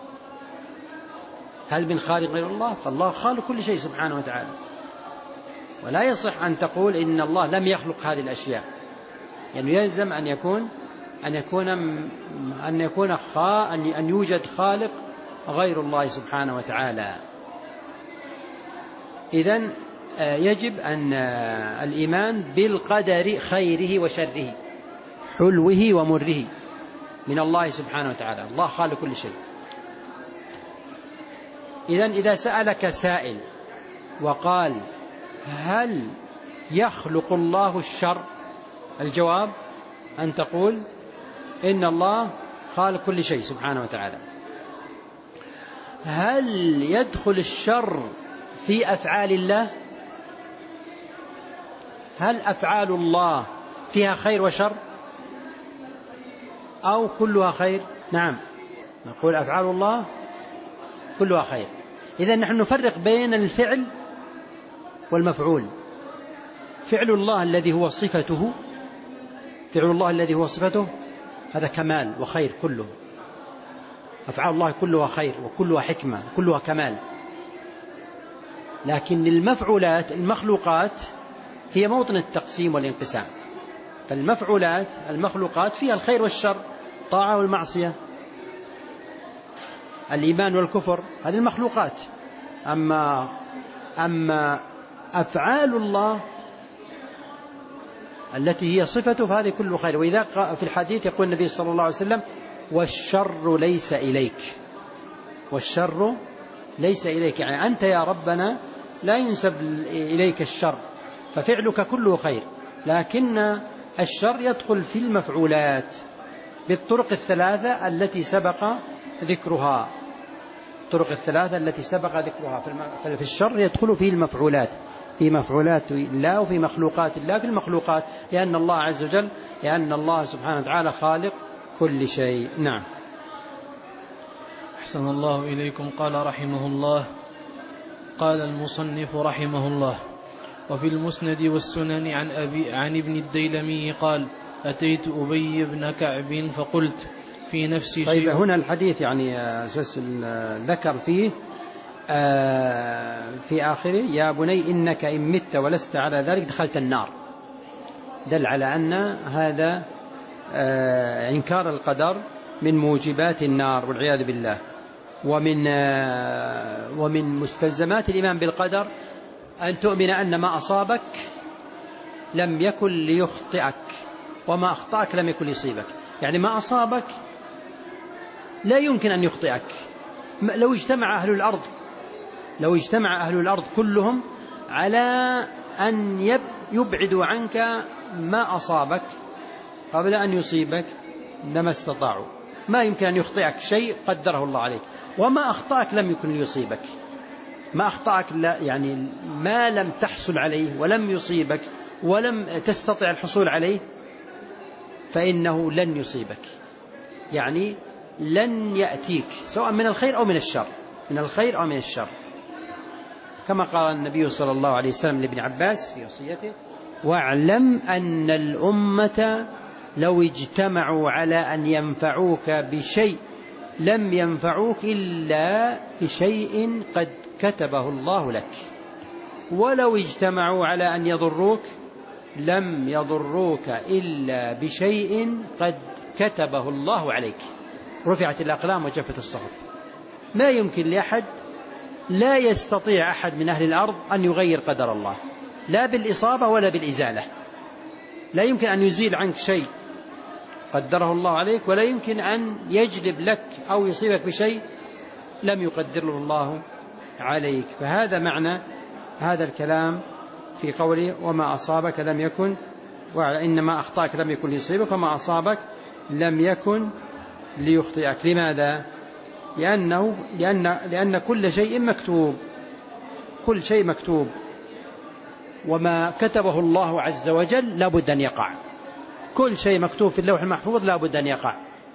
هل من خالق غير الله؟ فالله خالق كل شيء سبحانه وتعالى، ولا يصح أن تقول إن الله لم يخلق هذه الأشياء، يعني يلزم أن يكون أن يكون أن يكون خا أن يوجد خالق غير الله سبحانه وتعالى. إذن يجب أن الإيمان بالقدر خيره وشره، حلوه ومره، من الله سبحانه وتعالى. الله خالق كل شيء. إذن إذا سألك سائل وقال هل يخلق الله الشر؟ الجواب أن تقول إن الله خالق كل شيء سبحانه وتعالى. هل يدخل الشر في أفعال الله؟ هل أفعال الله فيها خير وشر أو كلها خير؟ نعم، نقول أفعال الله كلها خير. إذن نحن نفرق بين الفعل والمفعول. فعل الله الذي هو صفته فعل الله الذي هو صفته هذا كمال وخير كله. أفعال الله كلها خير وكلها حكمة وكلها كمال. لكن المفعولات المخلوقات هي موطن التقسيم والانقسام. فالمفعولات المخلوقات فيها الخير والشر، طاعة والمعصية، الإيمان والكفر، هذه المخلوقات. أما أما أفعال الله التي هي صفته فهذه كله خير. وإذا في الحديث يقول النبي صلى الله عليه وسلم والشر ليس إليك، والشر ليس إليك، يعني أنت يا ربنا لا ينسب إليك الشر، ففعلك كله خير، لكن الشر يدخل في المفعولات بالطرق الثلاثة التي سبق ذكرها. الطرق الثلاثة التي سبق ذكرها في الشر يدخل فيه المفعولات، في مفعولات الله وفي مخلوقات الله، في المخلوقات، لأن الله عز وجل لأن الله سبحانه وتعالى خالق كل شيء. نعم. أحسن الله إليكم. قال رحمه الله: قال المصنف رحمه الله: وفي المسند والسنن عن, أبي عن ابن الديلمي قال: أتيت أبي بن كعب فقلت في نفسي طيب شيء. هنا الحديث يعني أساس ذكر فيه في آخره: يا بني إنك إن مت ولست على ذلك دخلت النار، دل على أن هذا إنكار القدر من موجبات النار والعياذ بالله. ومن ومن مستلزمات الإيمان بالقدر أن تؤمن أن ما أصابك لم يكن ليخطئك، وما أخطأك لم يكن ليصيبك. يعني ما أصابك لا يمكن أن يخطئك. لو اجتمع أهل الأرض لو اجتمع أهل الأرض كلهم على أن يبعدوا عنك ما أصابك قبل أن يصيبك لما استطاعوا. ما يمكن أن يخطئك شيء قدره الله عليك، وما أخطأك لم يكن ليصيبك. ما أخطأك لا يعني ما لم تحصل عليه ولم يصيبك ولم تستطع الحصول عليه فإنه لن يصيبك، يعني لن يأتيك، سواء من الخير أو من الشر، من الخير أو من الشر. كما قال النبي صلى الله عليه وسلم لابن عباس في وصيته: واعلم أن الأمة لو اجتمعوا على أن ينفعوك بشيء لم ينفعوك إلا بشيء قد كتبه الله لك، ولو اجتمعوا على أن يضروك لم يضروك إلا بشيء قد كتبه الله عليك. رفعت الأقلام وجفت الصحف. ما يمكن لأحد، لا يستطيع أحد من أهل الأرض أن يغير قدر الله، لا بالإصابة ولا بالإزالة. لا يمكن أن يزيل عنك شيء قدره الله عليك، ولا يمكن أن يجلب لك أو يصيبك بشيء لم يقدره الله عليك. فهذا معنى هذا الكلام في قوله: وما أصابك لم يكن، وإنما أخطأك لم يكن ليصيبك، وما أصابك لم يكن ليخطئك. لماذا؟ لأنه لأن لأن كل شيء مكتوب، كل شيء مكتوب، وما كتبه الله عز وجل لا بد أن يقع. كل شيء مكتوب في اللوح المحفوظ لا بد أن يقع،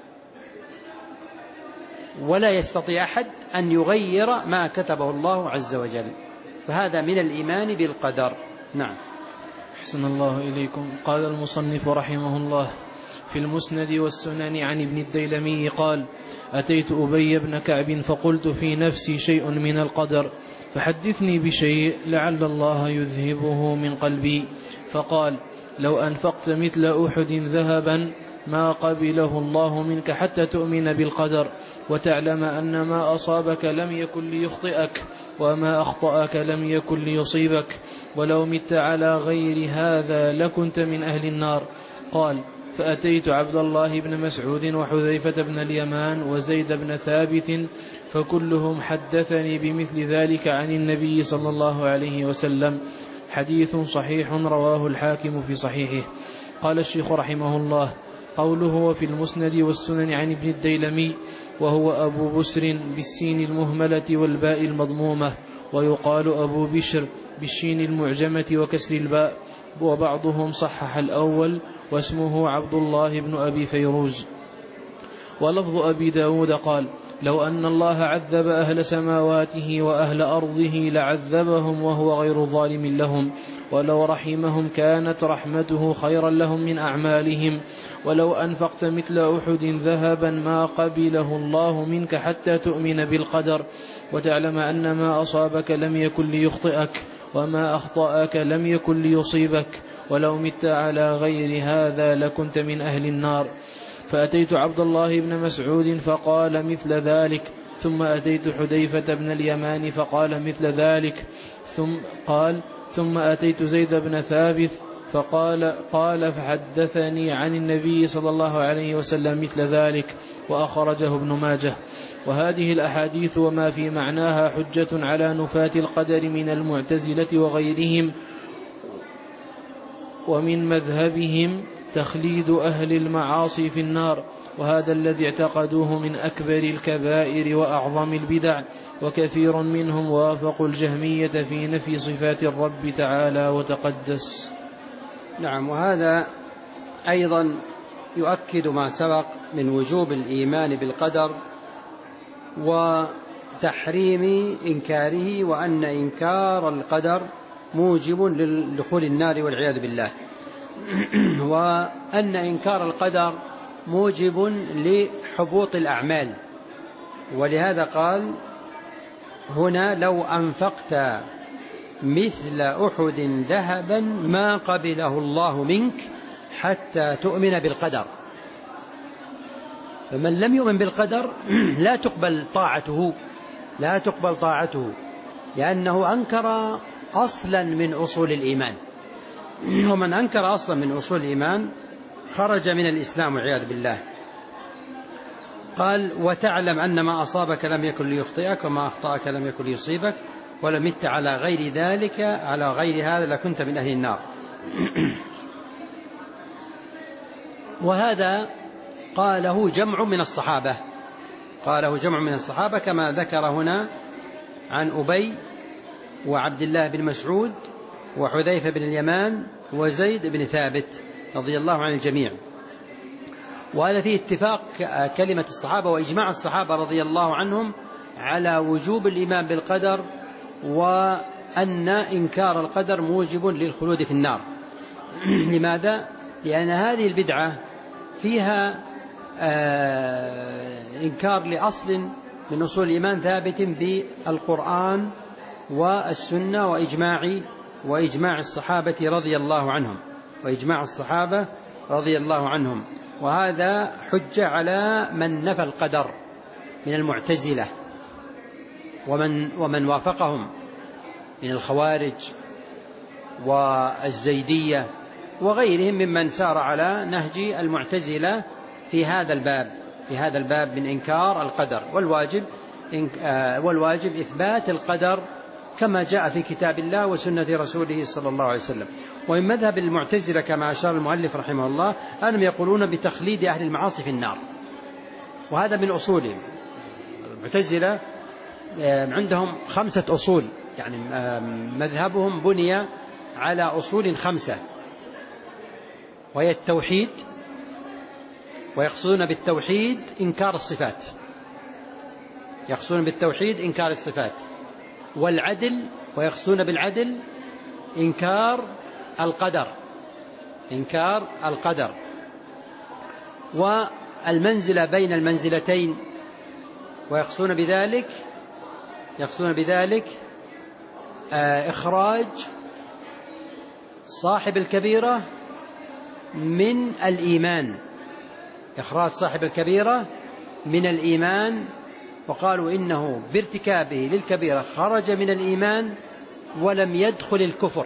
ولا يستطيع أحد أن يغير ما كتبه الله عز وجل، فهذا من الإيمان بالقدر. نعم. أحسن الله إليكم. قال المصنف رحمه الله في المسند والسنن عن ابن الديلمي قال: أتيت أبي بن كعب فقلت في نفسي شيء من القدر، فحدثني بشيء لعل الله يذهبه من قلبي. فقال: لو أنفقت مثل أحد ذهبا ما قبله الله منك حتى تؤمن بالقدر وتعلم أن ما أصابك لم يكن ليخطئك وما أخطأك لم يكن ليصيبك ولو مت على غير هذا لكنت من أهل النار. قال: فأتيت عبد الله بن مسعود وحذيفة بن اليمان وزيد بن ثابت فكلهم حدثني بمثل ذلك عن النبي صلى الله عليه وسلم. حديث صحيح رواه الحاكم في صحيحه. قال الشيخ رحمه الله: قوله وفي المسند والسنن عن ابن الديلمي وهو أبو بسر بالسين المهملة والباء المضمومة، ويقال أبو بشر بالشين المعجمة وكسر الباء، وبعضهم صحح الأول واسمه عبد الله بن أبي فيروز. ولفظ أبي داود قال: لو أن الله عذب أهل سماواته وأهل أرضه لعذبهم وهو غير ظالم لهم، ولو رحمهم كانت رحمته خيرا لهم من أعمالهم، ولو أنفقت مثل أحد ذهبا ما قبله الله منك حتى تؤمن بالقدر وتعلم أن ما أصابك لم يكن ليخطئك وما أخطأك لم يكن ليصيبك ولو مت على غير هذا لكنت من أهل النار. فأتيت عبد الله بن مسعود فقال مثل ذلك، ثم أتيت حذيفة بن اليمان فقال مثل ذلك، ثم قال ثم أتيت زيد بن ثابت فقال قال فحدثني عن النبي صلى الله عليه وسلم مثل ذلك، وأخرجه ابن ماجه. وهذه الأحاديث وما في معناها حجة على نفاة القدر من المعتزلة وغيرهم، ومن مذهبهم تخليد أهل المعاصي في النار، وهذا الذي اعتقدوه من أكبر الكبائر وأعظم البدع، وكثير منهم وافقوا الجهمية في نفي صفات الرب تعالى وتقدس. نعم. وهذا أيضا يؤكد ما سبق من وجوب الإيمان بالقدر وتحريم إنكاره، وأن إنكار القدر موجب لدخول النار والعياذ بالله، وأن إنكار القدر موجب لحبوط الأعمال. ولهذا قال هنا: لو أنفقت مثل أحد ذهبا ما قبله الله منك حتى تؤمن بالقدر. فمن لم يؤمن بالقدر لا تقبل طاعته، لا تقبل طاعته لأنه أنكر أصلا من أصول الإيمان، ومن أنكر أصلا من أصول الإيمان خرج من الإسلام والعياذ بالله. قال: وتعلم أن ما أصابك لم يكن ليخطئك وما أخطأك لم يكن ليصيبك ولو مت على غير ذلك على غير هذا لكنت من أهل النار. وهذا قاله جمع من الصحابة، قاله جمع من الصحابة كما ذكر هنا عن أبي وعبد الله بن مسعود وحذيفة بن اليمان وزيد بن ثابت رضي الله عن الجميع. وهذا فيه اتفاق كلمة الصحابة وإجماع الصحابة رضي الله عنهم على وجوب الإيمان بالقدر، وأن إنكار القدر موجب للخلود في النار. لماذا؟ لأن هذه البدعة فيها إنكار لأصل من أصول الإيمان ثابت بالقرآن والسنة وإجماع وإجماع الصحابة رضي الله عنهم وإجماع الصحابة رضي الله عنهم. وهذا حجة على من نفى القدر من المعتزلة ومن, ومن وافقهم من الخوارج والزيدية وغيرهم ممن سار على نهج المعتزلة في هذا الباب في هذا الباب من إنكار القدر. والواجب والواجب إثبات القدر كما جاء في كتاب الله وسنة رسوله صلى الله عليه وسلم. ومن مذهب المعتزلة كما أشار المؤلف رحمه الله أنهم يقولون بتخليد أهل المعاصي في النار، وهذا من أصولهم. المعتزلة عندهم خمسة أصول، يعني مذهبهم بني على أصول خمسة، وهي التوحيد، ويقصدون بالتوحيد إنكار الصفات، يقصدون بالتوحيد إنكار الصفات، والعدل، ويقصدون بالعدل إنكار القدر، إنكار القدر، والمنزلة بين المنزلتين، ويقصدون بذلك يقصدون بذلك إخراج صاحب الكبيرة من الإيمان، إخراج صاحب الكبيرة من الإيمان، وقالوا إنه بارتكابه للكبيرة خرج من الإيمان ولم يدخل الكفر،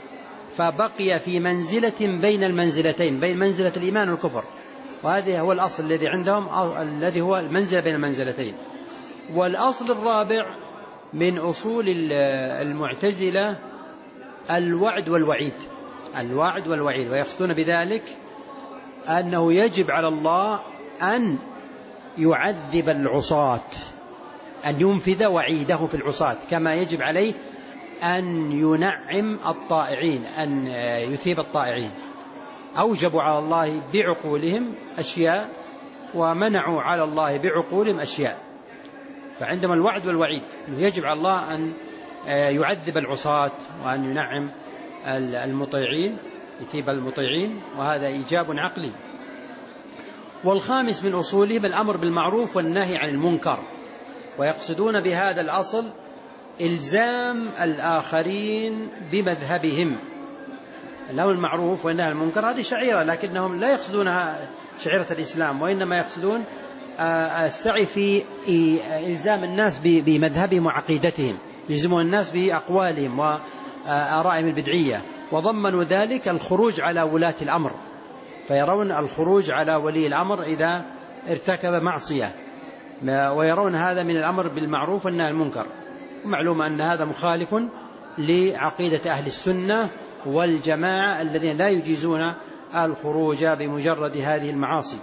فبقي في منزلة بين المنزلتين، بين منزلة الإيمان والكفر. وهذا هو الأصل الذي عندهم، الذي هو المنزلة بين المنزلتين. والأصل الرابع من أصول المعتزلة الوعد والوعيد، الوعد والوعيد، ويقصدون بذلك أنه يجب على الله أن يعذب العصاة، أن ينفذ وعيده في العصاة، كما يجب عليه أن ينعم الطائعين، أن يثيب الطائعين. أوجبوا على الله بعقولهم أشياء ومنعوا على الله بعقولهم أشياء. فعندما الوعد والوعيد يجب على الله أن يعذب العصاة وأن ينعم المطيعين، يثيب المطيعين، وهذا إيجاب عقلي. والخامس من أصولهم الأمر بالمعروف والنهي عن المنكر، ويقصدون بهذا الأصل إلزام الآخرين بمذهبهم. الأمر بالمعروف والنهي عن المنكر هذه شعيرة، لكنهم لا يقصدونها شعيرة الإسلام، وإنما يقصدون السعي في إلزام الناس بمذهبهم وعقيدتهم، يلزمون الناس بأقوالهم وآرائهم البدعية، وضمنوا ذلك الخروج على ولاة الأمر، فيرون الخروج على ولي الأمر إذا ارتكب معصية، ويرون هذا من الأمر بالمعروف والنهي عن المنكر. ومعلوم أن هذا مخالف لعقيدة أهل السنة والجماعة الذين لا يجيزون الخروج بمجرد هذه المعاصي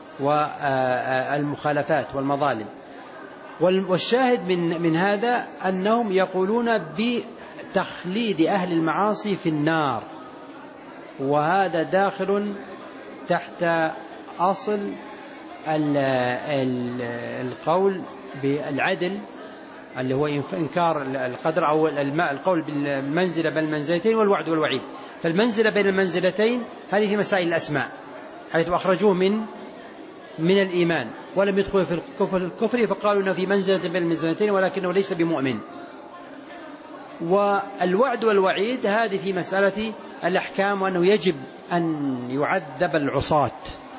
والمخالفات والمظالم. والشاهد من من هذا أنهم يقولون بتخليد أهل المعاصي في النار، وهذا داخل تحت أصل القول بالعدل اللي هو إنكار القدر، أو القول بالمنزلة بين المنزلتين والوعد والوعيد. فالمنزلة بين المنزلتين هذه في مسائل الأسماء، حيث أخرجوه من من الإيمان ولم يدخل في الكفر, الكفر فقالوا أنه في منزلة بين المنزلتين ولكنه ليس بمؤمن. والوعد والوعيد هذه في مسألة الأحكام، وأنه يجب أن يعذب العصاة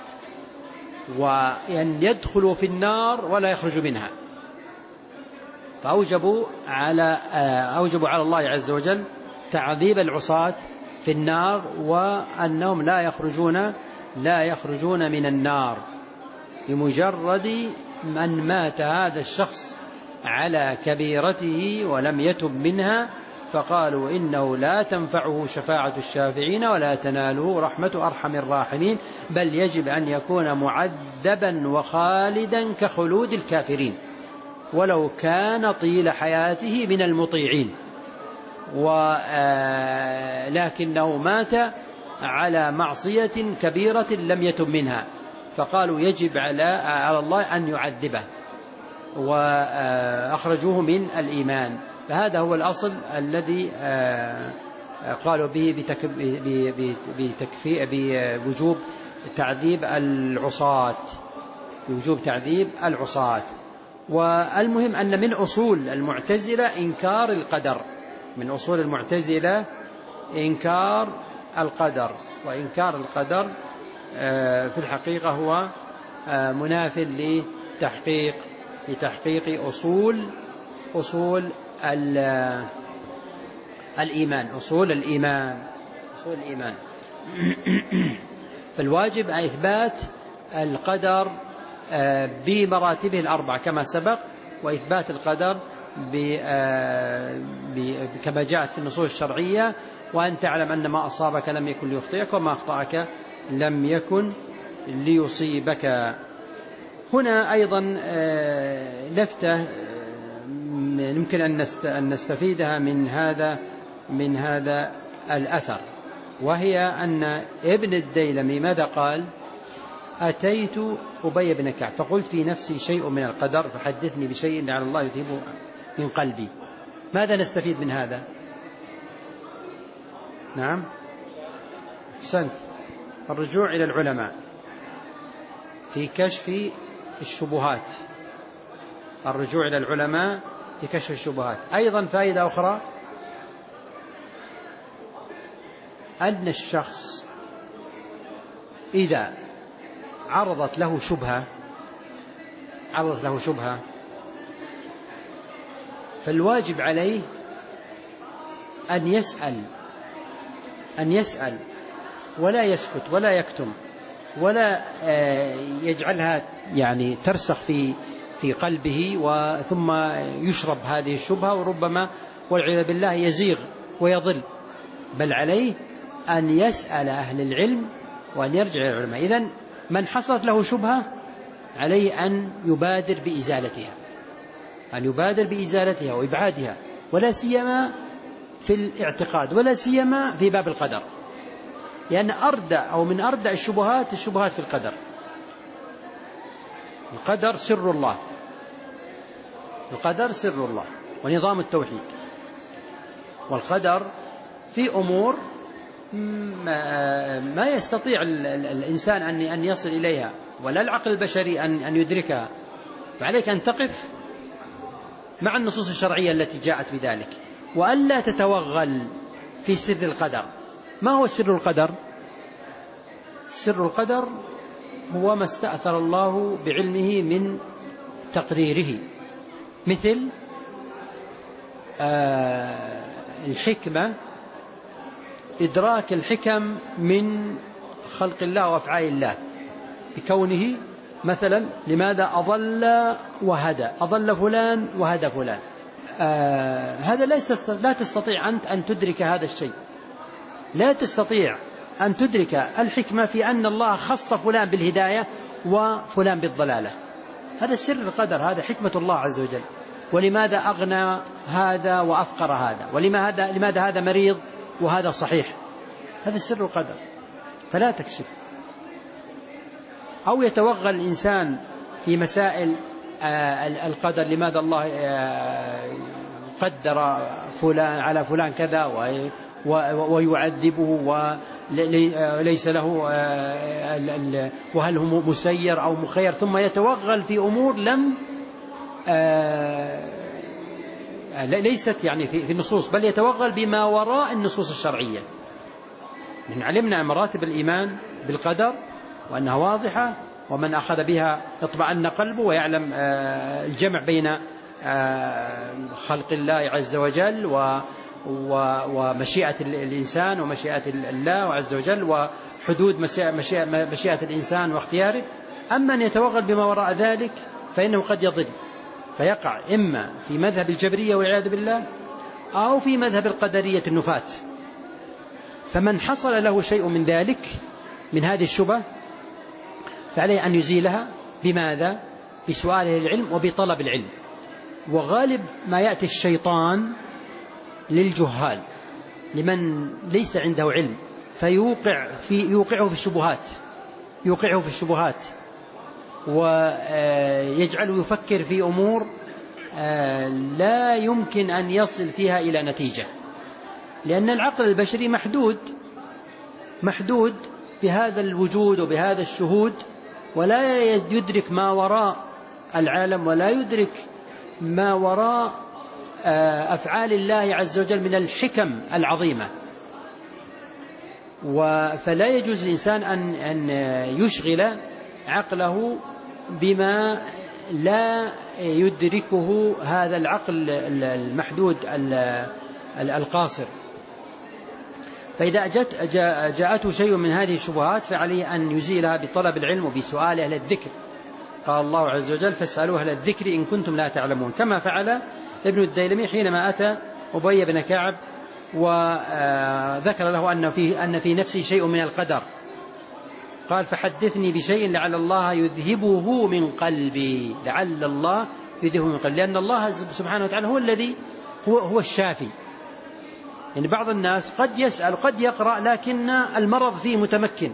وأن يدخلوا في النار ولا يخرجوا منها. فأوجبوا على أوجبوا على الله عز وجل تعذيب العصاة في النار، وأنهم لا يخرجون لا يخرجون من النار بمجرد من مات هذا الشخص على كبيرته ولم يتب منها، فقالوا إنه لا تنفعه شفاعة الشافعين ولا تناله رحمة أرحم الراحمين، بل يجب أن يكون معذبا وخالدا كخلود الكافرين ولو كان طيل حياته من المطيعين، ولكنه مات على معصية كبيرة لم يتب منها، فقالوا يجب على على الله أن يعذبه، وأخرجوه من الإيمان. فهذا هو الأصل الذي قالوا به بتكفي بوجوب تعذيب العصاة، بوجوب تعذيب العصاة. والمهم أن من أصول المعتزلة إنكار القدر، من أصول المعتزلة إنكار القدر، وإنكار القدر في الحقيقة هو مناف لتحقيق لتحقيق أصول أصول الإيمان أصول الإيمان أصول الإيمان فالواجب إثبات القدر بمراتبه الأربعة كما سبق، وإثبات القدر كما جاءت في النصوص الشرعية، وأن تعلم أن ما أصابك لم يكن ليخطئك وما أخطأك لم يكن ليصيبك. هنا أيضا لفتة يمكن أن نستفيدها من هذا من هذا الأثر، وهي أن ابن الديلمي ماذا قال؟ أتيت أبي بن كعب فقلت في نفسي شيء من القدر فحدثني بشيء لعل الله يذهبه من قلبي. ماذا نستفيد من هذا؟ نعم أحسنت، الرجوع إلى العلماء في كشف الشبهات، الرجوع إلى العلماء في كشف الشبهات. أيضا فائدة أخرى أن الشخص إذا عرضت له شبهة عرضت له شبهة فالواجب عليه أن يسأل أن يسأل ولا يسكت ولا يكتم ولا يجعلها يعني ترسخ في في قلبه وثم يشرب هذه الشبهة وربما والعياذ بالله يزيغ ويضل، بل عليه أن يسأل أهل العلم وأن يرجع إلى العلماء. إذن من حصلت له شبهة عليه أن يبادر بإزالتها أن يبادر بإزالتها وإبعادها، ولا سيما في الاعتقاد ولا سيما في باب القدر، لأن أردى أو من أردى الشبهات الشبهات في القدر. القدر سر الله، القدر سر الله ونظام التوحيد، والقدر في أمور ما يستطيع الإنسان أن يصل إليها ولا العقل البشري أن يدركها، فعليك أن تقف مع النصوص الشرعية التي جاءت بذلك وألا تتوغل في سر القدر. ما هو سر القدر؟ سر القدر هو ما استأثر الله بعلمه من تقديره، مثل آه الحكمة، إدراك الحكم من خلق الله وأفعال الله، بكونه مثلا لماذا أضل وهدى، أضل فلان وهدى فلان. آه هذا لا تستطيع أنت أن تدرك هذا الشيء، لا تستطيع أن تدرك الحكمة في أن الله خص فلان بالهداية وفلان بالضلالة. هذا سر القدر، هذا حكمة الله عز وجل. ولماذا أغنى هذا وأفقر هذا، ولماذا لماذا هذا مريض وهذا صحيح، هذا سر القدر، فلا تكشف. أو يتوغل الإنسان في مسائل القدر، لماذا الله قدر فلان على فلان كذا ويعذبه وليس له، وهل هو مسير أو مخير، ثم يتوغل في أمور لم ليست يعني في النصوص، بل يتوغل بما وراء النصوص الشرعية. من علمنا مراتب الإيمان بالقدر وأنها واضحة، ومن أخذ بها اطمأن قلبه ويعلم الجمع بين خلق الله عز وجل ومشيئة الإنسان ومشيئة الله عز وجل وحدود مشيئة الإنسان واختياره. أما أن يتوغل بما وراء ذلك فإنه قد يضل، فيقع إما في مذهب الجبرية والعياذ بالله أو في مذهب القدرية النفاة. فمن حصل له شيء من ذلك من هذه الشبهة فعليه أن يزيلها. بماذا؟ بسؤاله العلم وبطلب العلم. وغالب ما يأتي الشيطان للجهال، لمن ليس عنده علم، فيوقع في يوقعه في الشبهات يوقعه في الشبهات ويجعله يفكر في أمور لا يمكن أن يصل فيها إلى نتيجة، لأن العقل البشري محدود محدود بهذا الوجود وبهذا الشهود، ولا يدرك ما وراء العالم ولا يدرك ما وراء أفعال الله عز وجل من الحكم العظيمة. فلا يجوز الإنسان أن يشغل عقله بما لا يدركه هذا العقل المحدود القاصر. فإذا جاءته شيء من هذه الشبهات فعليه أن يزيلها بطلب العلم وبسؤال أهل الذكر. قال الله عز وجل فاسألوا أهل الذكر إن كنتم لا تعلمون، كما فعل ابن الديلمي حينما أتى أبي بن كعب وذكر له أن في, أن في نفسه شيء من القدر، قال فحدثني بشيء لعل الله يذهبه من قلبي، لعل الله يذهبه من قلبي، لأن الله سبحانه وتعالى هو الذي هو, هو الشافي. يعني بعض الناس قد يسأل قد يقرأ لكن المرض فيه متمكن،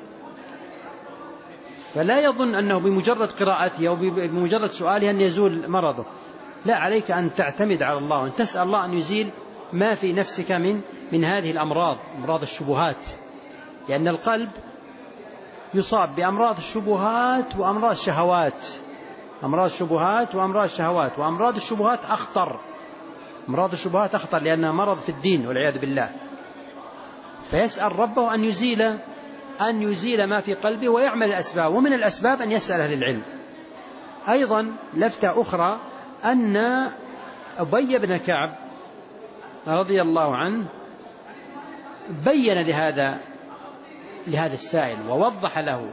فلا يظن أنه بمجرد قراءته أو بمجرد سؤاله أن يزول مرضه. لا، عليك أن تعتمد على الله وأن تسأل الله أن يزيل ما في نفسك من من هذه الأمراض، أمراض الشبهات، لأن القلب يصاب بأمراض الشبهات وأمراض الشهوات، أمراض الشبهات وأمراض الشهوات، وأمراض الشبهات أخطر، أمراض الشبهات أخطر لأنها مرض في الدين والعياذ بالله. فيسأل ربه أن يزيل أن يزيل ما في قلبه ويعمل الأسباب، ومن الأسباب أن يسأل أهل العلم. أيضا لفتة أخرى أن أبي بن كعب رضي الله عنه بين لهذا لهذا السائل ووضح له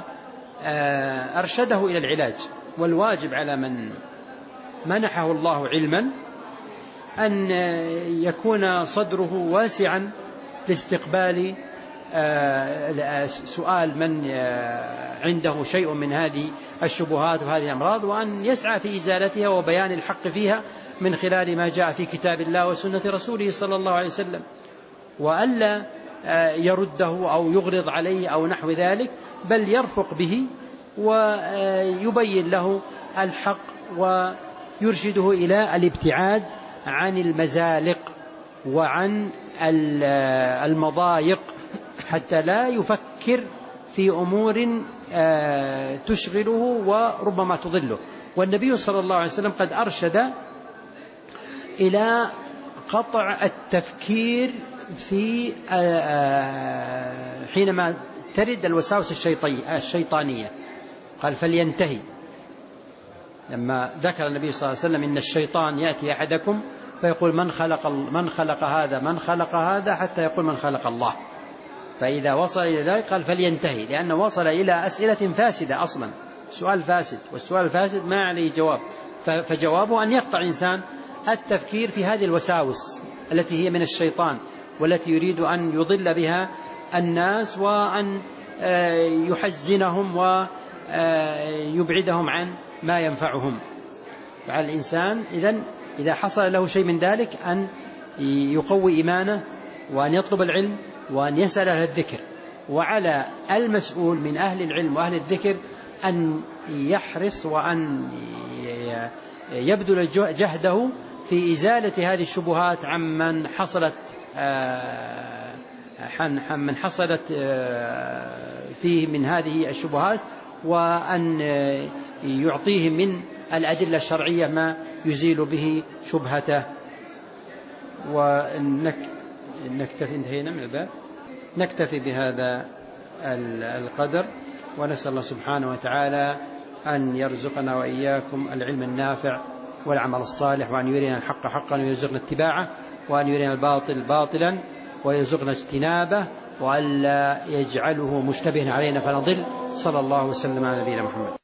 وأرشده إلى العلاج. والواجب على من منحه الله علما أن يكون صدره واسعا لاستقبال سؤال من عنده شيء من هذه الشبهات وهذه الأمراض، وأن يسعى في إزالتها وبيان الحق فيها من خلال ما جاء في كتاب الله وسنة رسوله صلى الله عليه وسلم، وألا يرده أو يغرض عليه أو نحو ذلك، بل يرفق به ويبين له الحق ويرشده إلى الابتعاد عن المزالق وعن المضايق حتى لا يفكر في أمور تشغله وربما تضله. والنبي صلى الله عليه وسلم قد أرشد إلى قطع التفكير في حينما ترد الوساوس الشيطانية، قال فلينتهي. لما ذكر النبي صلى الله عليه وسلم إن الشيطان يأتي أحدكم فيقول من خلق من خلق هذا من خلق هذا حتى يقول من خلق الله، فإذا وصل إلى ذلك قال فلينتهي، لأنه وصل إلى أسئلة فاسدة أصلا، سؤال فاسد، والسؤال الفاسد ما عليه جواب، فجوابه أن يقطع الإنسان التفكير في هذه الوساوس التي هي من الشيطان والتي يريد أن يضل بها الناس وأن يحزنهم ويبعدهم عن ما ينفعهم. فعلى الإنسان إذن إذا حصل له شيء من ذلك أن يقوي إيمانه وأن يطلب العلم وأن يسأل أهل الذكر، وعلى المسؤول من أهل العلم وأهل الذكر أن يحرص وأن يبذل جهده في إزالة هذه الشبهات عمن حصلت من حصلت فيه من هذه الشبهات، وأن يعطيه من الأدلة الشرعية ما يزيل به شبهته. ونكتفي انتهينا من الباب، نكتفي بهذا القدر، ونسأل الله سبحانه وتعالى أن يرزقنا وإياكم العلم النافع والعمل الصالح، وأن يرينا الحق حقا ويرزقنا اتباعه، وأن يرينا الباطل باطلا ويرزقنا اجتنابه، وأن لا يجعله مشتبها علينا فنضل. صلى الله وسلم على نبينا محمد.